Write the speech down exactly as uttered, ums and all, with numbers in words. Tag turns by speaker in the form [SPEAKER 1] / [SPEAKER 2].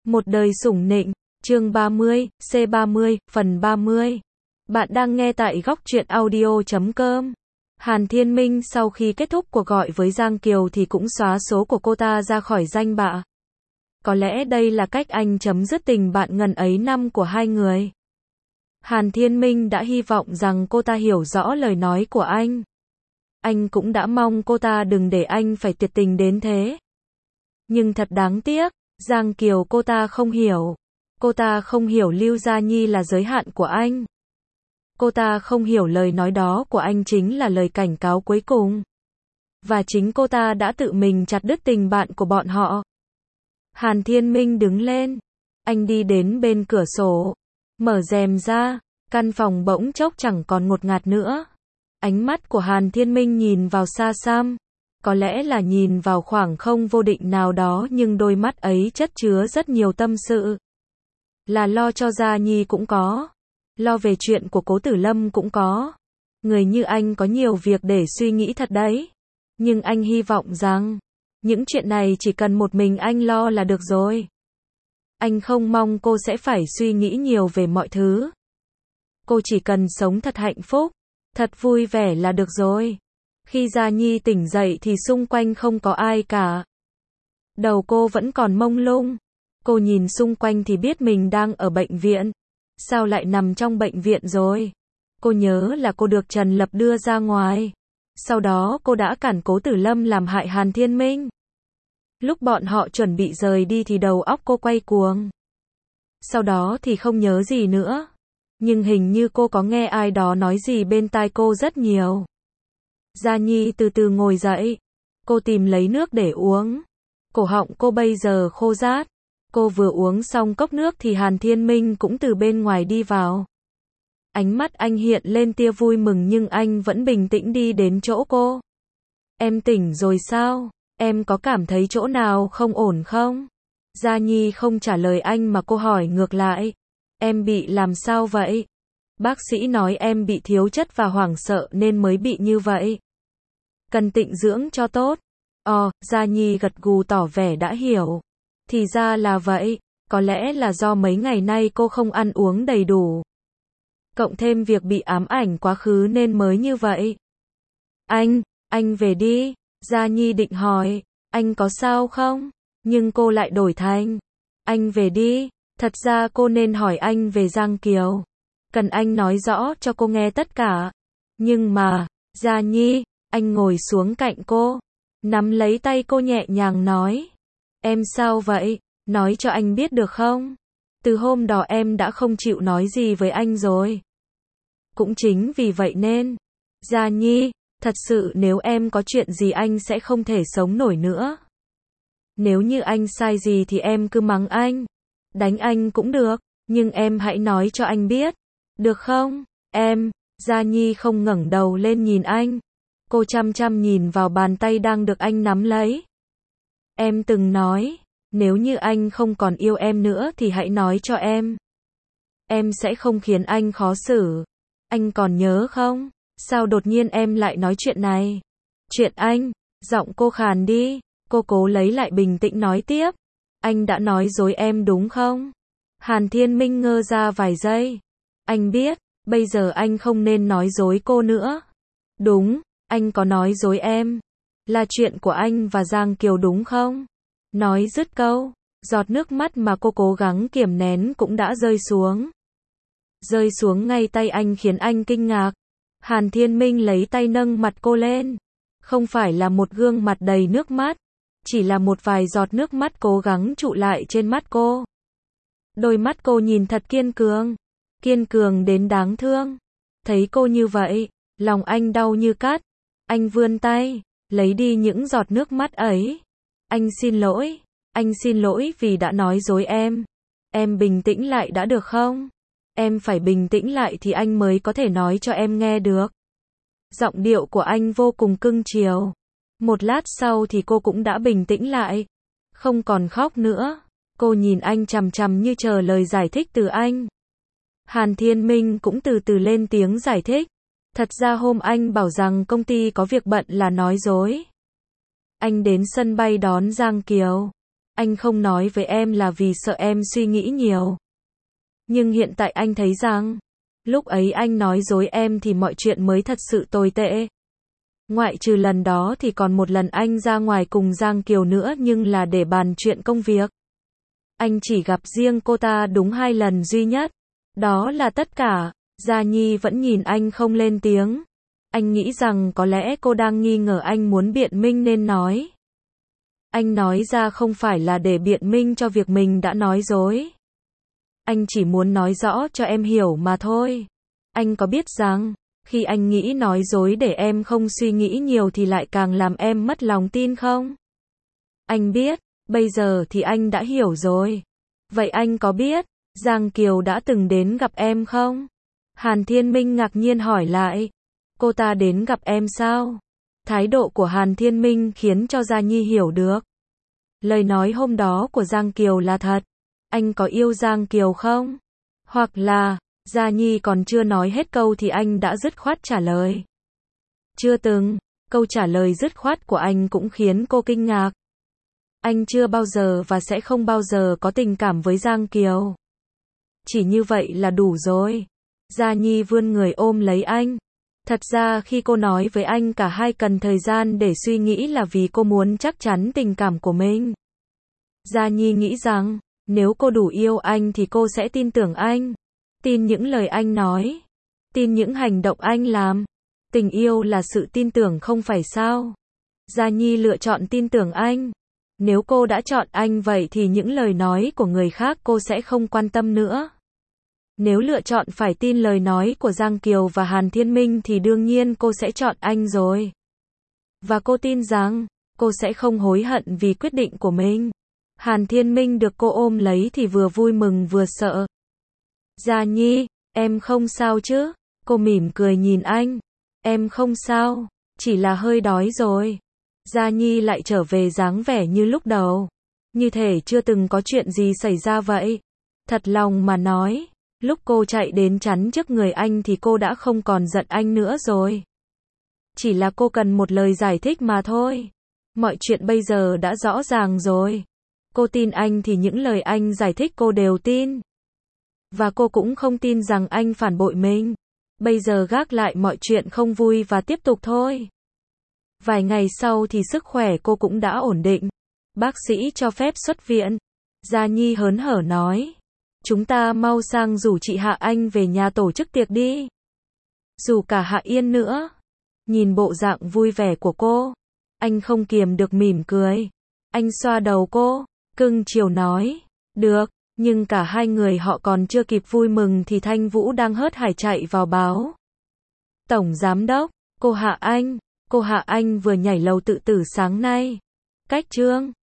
[SPEAKER 1] Một đời sủng nịnh, chương ba mươi, C ba mươi, phần ba mươi. Bạn đang nghe tại góc truyện audio chấm com. Hàn Thiên Minh sau khi kết thúc cuộc gọi với Giang Kiều thì cũng xóa số của cô ta ra khỏi danh bạ. Có lẽ đây là cách anh chấm dứt tình bạn ngần ấy năm của hai người. Hàn Thiên Minh đã hy vọng rằng cô ta hiểu rõ lời nói của anh. Anh cũng đã mong cô ta đừng để anh phải tuyệt tình đến thế. Nhưng thật đáng tiếc, Giang Kiều cô ta không hiểu. Cô ta không hiểu Lưu Gia Nhi là giới hạn của anh. Cô ta không hiểu lời nói đó của anh chính là lời cảnh cáo cuối cùng. Và chính cô ta đã tự mình chặt đứt tình bạn của bọn họ. Hàn Thiên Minh đứng lên. Anh đi đến bên cửa sổ. Mở rèm ra. Căn phòng bỗng chốc chẳng còn ngột ngạt nữa. Ánh mắt của Hàn Thiên Minh nhìn vào xa xăm. Có lẽ là nhìn vào khoảng không vô định nào đó, nhưng đôi mắt ấy chất chứa rất nhiều tâm sự. Là lo cho Gia Nhi cũng có. Lo về chuyện của Cố Tử Lâm cũng có. Người như anh có nhiều việc để suy nghĩ thật đấy. Nhưng anh hy vọng rằng, những chuyện này chỉ cần một mình anh lo là được rồi. Anh không mong cô sẽ phải suy nghĩ nhiều về mọi thứ. Cô chỉ cần sống thật hạnh phúc, thật vui vẻ là được rồi. Khi Gia Nhi tỉnh dậy thì xung quanh không có ai cả. Đầu cô vẫn còn mông lung. Cô nhìn xung quanh thì biết mình đang ở bệnh viện. Sao lại nằm trong bệnh viện rồi? Cô nhớ là cô được Trần Lập đưa ra ngoài. Sau đó cô đã cản Cố Tử Lâm làm hại Hàn Thiên Minh. Lúc bọn họ chuẩn bị rời đi thì đầu óc cô quay cuồng. Sau đó thì không nhớ gì nữa. Nhưng hình như cô có nghe ai đó nói gì bên tai cô rất nhiều. Gia Nhi từ từ ngồi dậy. Cô tìm lấy nước để uống. Cổ họng cô bây giờ khô rát. Cô vừa uống xong cốc nước thì Hàn Thiên Minh cũng từ bên ngoài đi vào. Ánh mắt anh hiện lên tia vui mừng nhưng anh vẫn bình tĩnh đi đến chỗ cô. Em tỉnh rồi sao? Em có cảm thấy chỗ nào không ổn không? Gia Nhi không trả lời anh mà cô hỏi ngược lại. Em bị làm sao vậy? Bác sĩ nói em bị thiếu chất và hoảng sợ nên mới bị như vậy. Cần tịnh dưỡng cho tốt. Ồ, Gia Nhi gật gù tỏ vẻ đã hiểu. Thì ra là vậy, có lẽ là do mấy ngày nay cô không ăn uống đầy đủ. Cộng thêm việc bị ám ảnh quá khứ nên mới như vậy. Anh, anh về đi. Gia Nhi định hỏi, anh có sao không? Nhưng cô lại đổi thành, anh về đi. Thật ra cô nên hỏi anh về Giang Kiều. Cần anh nói rõ cho cô nghe tất cả. Nhưng mà, Gia Nhi, anh ngồi xuống cạnh cô. Nắm lấy tay cô nhẹ nhàng nói. Em sao vậy? Nói cho anh biết được không? Từ hôm đó em đã không chịu nói gì với anh rồi. Cũng chính vì vậy nên, Gia Nhi, thật sự nếu em có chuyện gì anh sẽ không thể sống nổi nữa. Nếu như anh sai gì thì em cứ mắng anh. Đánh anh cũng được, nhưng em hãy nói cho anh biết. Được không? Em, Gia Nhi không ngẩng đầu lên nhìn anh. Cô chăm chăm nhìn vào bàn tay đang được anh nắm lấy. Em từng nói, nếu như anh không còn yêu em nữa thì hãy nói cho em. Em sẽ không khiến anh khó xử. Anh còn nhớ không? Sao đột nhiên em lại nói chuyện này? Chuyện anh, giọng cô khàn đi. Cô cố lấy lại bình tĩnh nói tiếp. Anh đã nói dối em đúng không? Hàn Thiên Minh ngơ ra vài giây. Anh biết, bây giờ anh không nên nói dối cô nữa. Đúng, anh có nói dối em. Là chuyện của anh và Giang Kiều đúng không? Nói dứt câu, giọt nước mắt mà cô cố gắng kiềm nén cũng đã rơi xuống. Rơi xuống ngay tay anh khiến anh kinh ngạc. Hàn Thiên Minh lấy tay nâng mặt cô lên. Không phải là một gương mặt đầy nước mắt. Chỉ là một vài giọt nước mắt cố gắng trụ lại trên mắt cô. Đôi mắt cô nhìn thật kiên cường. Kiên cường đến đáng thương. Thấy cô như vậy, lòng anh đau như cắt. Anh vươn tay, lấy đi những giọt nước mắt ấy. Anh xin lỗi. Anh xin lỗi vì đã nói dối em. Em bình tĩnh lại đã được không? Em phải bình tĩnh lại thì anh mới có thể nói cho em nghe được. Giọng điệu của anh vô cùng cưng chiều. Một lát sau thì cô cũng đã bình tĩnh lại. Không còn khóc nữa. Cô nhìn anh chằm chằm như chờ lời giải thích từ anh. Hàn Thiên Minh cũng từ từ lên tiếng giải thích. Thật ra hôm anh bảo rằng công ty có việc bận là nói dối. Anh đến sân bay đón Giang Kiều. Anh không nói với em là vì sợ em suy nghĩ nhiều. Nhưng hiện tại anh thấy rằng, lúc ấy anh nói dối em thì mọi chuyện mới thật sự tồi tệ. Ngoại trừ lần đó thì còn một lần anh ra ngoài cùng Giang Kiều nữa nhưng là để bàn chuyện công việc. Anh chỉ gặp riêng cô ta đúng hai lần duy nhất. Đó là tất cả. Gia Nhi vẫn nhìn anh không lên tiếng. Anh nghĩ rằng có lẽ cô đang nghi ngờ anh muốn biện minh nên nói. Anh nói ra không phải là để biện minh cho việc mình đã nói dối. Anh chỉ muốn nói rõ cho em hiểu mà thôi. Anh có biết rằng, khi anh nghĩ nói dối để em không suy nghĩ nhiều thì lại càng làm em mất lòng tin không? Anh biết, bây giờ thì anh đã hiểu rồi. Vậy anh có biết, Giang Kiều đã từng đến gặp em không? Hàn Thiên Minh ngạc nhiên hỏi lại. Cô ta đến gặp em sao? Thái độ của Hàn Thiên Minh khiến cho Gia Nhi hiểu được. Lời nói hôm đó của Giang Kiều là thật. Anh có yêu Giang Kiều không? Hoặc là, Gia Nhi còn chưa nói hết câu thì anh đã dứt khoát trả lời. Chưa từng. Câu trả lời dứt khoát của anh cũng khiến cô kinh ngạc. Anh chưa bao giờ và sẽ không bao giờ có tình cảm với Giang Kiều. Chỉ như vậy là đủ rồi. Gia Nhi vươn người ôm lấy anh. Thật ra khi cô nói với anh cả hai cần thời gian để suy nghĩ là vì cô muốn chắc chắn tình cảm của mình. Gia Nhi nghĩ rằng, nếu cô đủ yêu anh thì cô sẽ tin tưởng anh. Tin những lời anh nói. Tin những hành động anh làm. Tình yêu là sự tin tưởng không phải sao? Gia Nhi lựa chọn tin tưởng anh. Nếu cô đã chọn anh vậy thì những lời nói của người khác cô sẽ không quan tâm nữa. Nếu lựa chọn phải tin lời nói của Giang Kiều và Hàn Thiên Minh thì đương nhiên cô sẽ chọn anh rồi. Và cô tin rằng, cô sẽ không hối hận vì quyết định của mình. Hàn Thiên Minh được cô ôm lấy thì vừa vui mừng vừa sợ. Gia Nhi, em không sao chứ? Cô mỉm cười nhìn anh. Em không sao, chỉ là hơi đói rồi. Gia Nhi lại trở về dáng vẻ như lúc đầu. Như thể chưa từng có chuyện gì xảy ra vậy. Thật lòng mà nói, lúc cô chạy đến chắn trước người anh thì cô đã không còn giận anh nữa rồi. Chỉ là cô cần một lời giải thích mà thôi. Mọi chuyện bây giờ đã rõ ràng rồi. Cô tin anh thì những lời anh giải thích cô đều tin. Và cô cũng không tin rằng anh phản bội mình. Bây giờ gác lại mọi chuyện không vui và tiếp tục thôi. Vài ngày sau thì sức khỏe cô cũng đã ổn định. Bác sĩ cho phép xuất viện. Gia Nhi hớn hở nói. Chúng ta mau sang rủ chị Hạ Anh về nhà tổ chức tiệc đi. Rủ cả Hạ Yên nữa. Nhìn bộ dạng vui vẻ của cô, anh không kiềm được mỉm cười. Anh xoa đầu cô, cưng chiều nói. Được, nhưng cả hai người họ còn chưa kịp vui mừng thì Thanh Vũ đang hớt hải chạy vào báo. Tổng Giám Đốc, cô Hạ Anh. Cô Hạ Anh vừa nhảy lầu tự tử sáng nay. Cách Trương.